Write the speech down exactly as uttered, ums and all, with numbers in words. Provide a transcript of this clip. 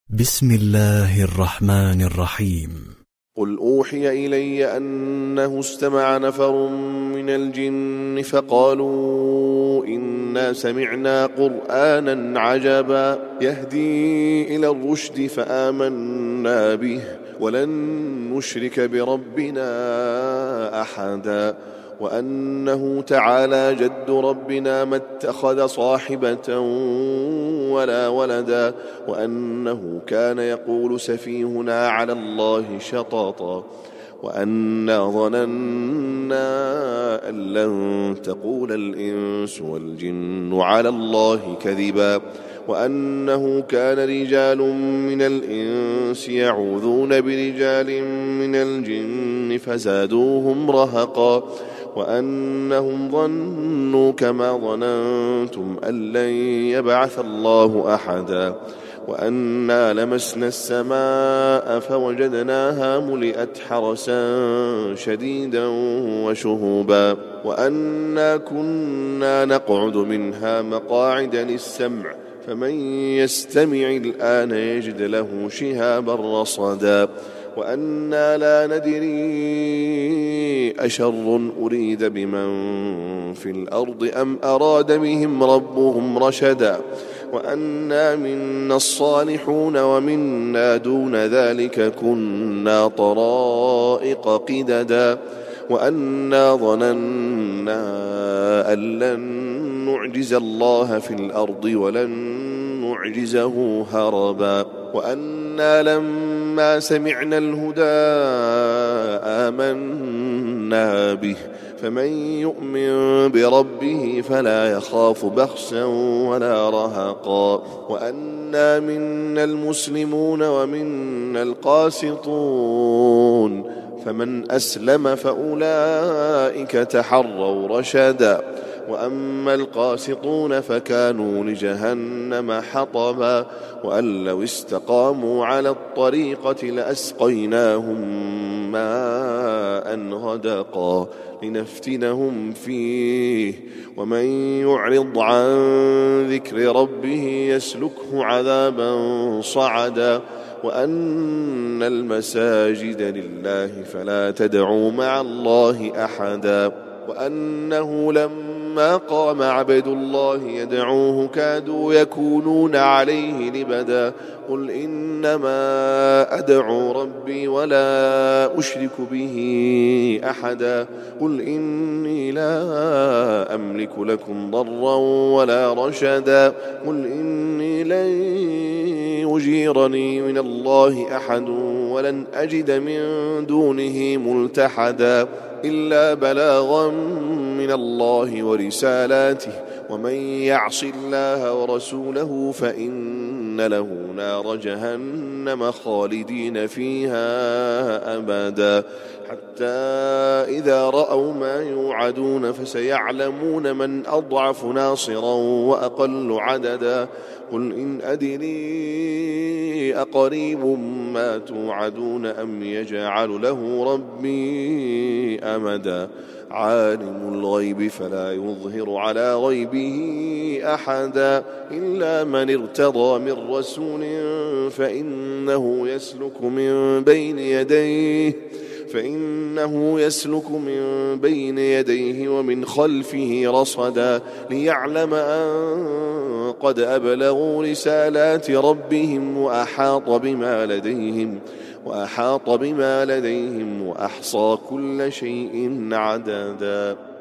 بسم الله الرحمن الرحيم. قل أوحي إلي أنه استمع نفر من الجن فقالوا إنا سمعنا قرآنا عجبا يهدي إلى الرشد فآمنا به ولن نشرك بربنا أحدا وأنه تعالى جد ربنا ما اتخذ صاحبة ولا ولدا وأنه كان يقول سفيهنا على الله شططا وأنا ظننا أن لن تقول الإنس والجن على الله كذبا وأنه كان رجال من الإنس يعوذون برجال من الجن فزادوهم رهقا وأنهم ظنوا كما ظننتم أن لن يبعث الله أحدا وأنا لمسنا السماء فوجدناها ملئت حرسا شديدا وشهوبا وأنا كنا نقعد منها مقاعد للسمع فمن يستمع الآن يجد له شهابا رصدا وأنا لا ندري أشر أريد بمن في الأرض أم أراد بهم ربهم رشدا وأنا منا الصالحون ومنا دون ذلك كنا طرائق قددا وأنا ظننا أن لن نعجز الله في الأرض ولن نعجزه هربا وأنا لما سمعنا الهدى آمنا به فمن يؤمن بربه فلا يخاف بخسا ولا رهقا وأنا منا المسلمون ومنا القاسطون فمن أسلم فأولئك تحروا رشدا وأما القاسطون فكانوا لجهنم حطبا وأن لو استقاموا على الطريقة لأسقيناهم ماء غدقا لنفتنهم فيه ومن يعرض عن ذكر ربه يسلكه عذابا صعدا وأن المساجد لله فلا تدعوا مع الله أحدا وأنه لما قام عبد الله يدعوه كادوا يكونون عليه لبدا قل إنما أدعو ربي ولا أشرك به أحدا قل إني لا أملك لكم ضرا ولا رشدا قل إني لن يجيرني من الله أحد ولن أجد من دونه ملتحدا إلا بلاغا من الله ورسالاته ومن يعص الله ورسوله فإن له نار جهنم خالدين فيها أبدا حتى إذا رأوا ما يوعدون فسيعلمون من أضعف ناصرا وأقل عددا قل إن أدري أقريب ما توعدون أم يجعل له ربي أمدا عالم الغيب فلا يظهر على غيبه أحدا إلا من ارتضى من رسول فإنه يسلك من بين يديه فإنه يسلك من بين يديه ومن خلفه رصدا ليعلم أن قد أبلغوا رسالات ربهم وأحاط بما لديهم وأحاط بما لديهم وأحصى كل شيء عددا.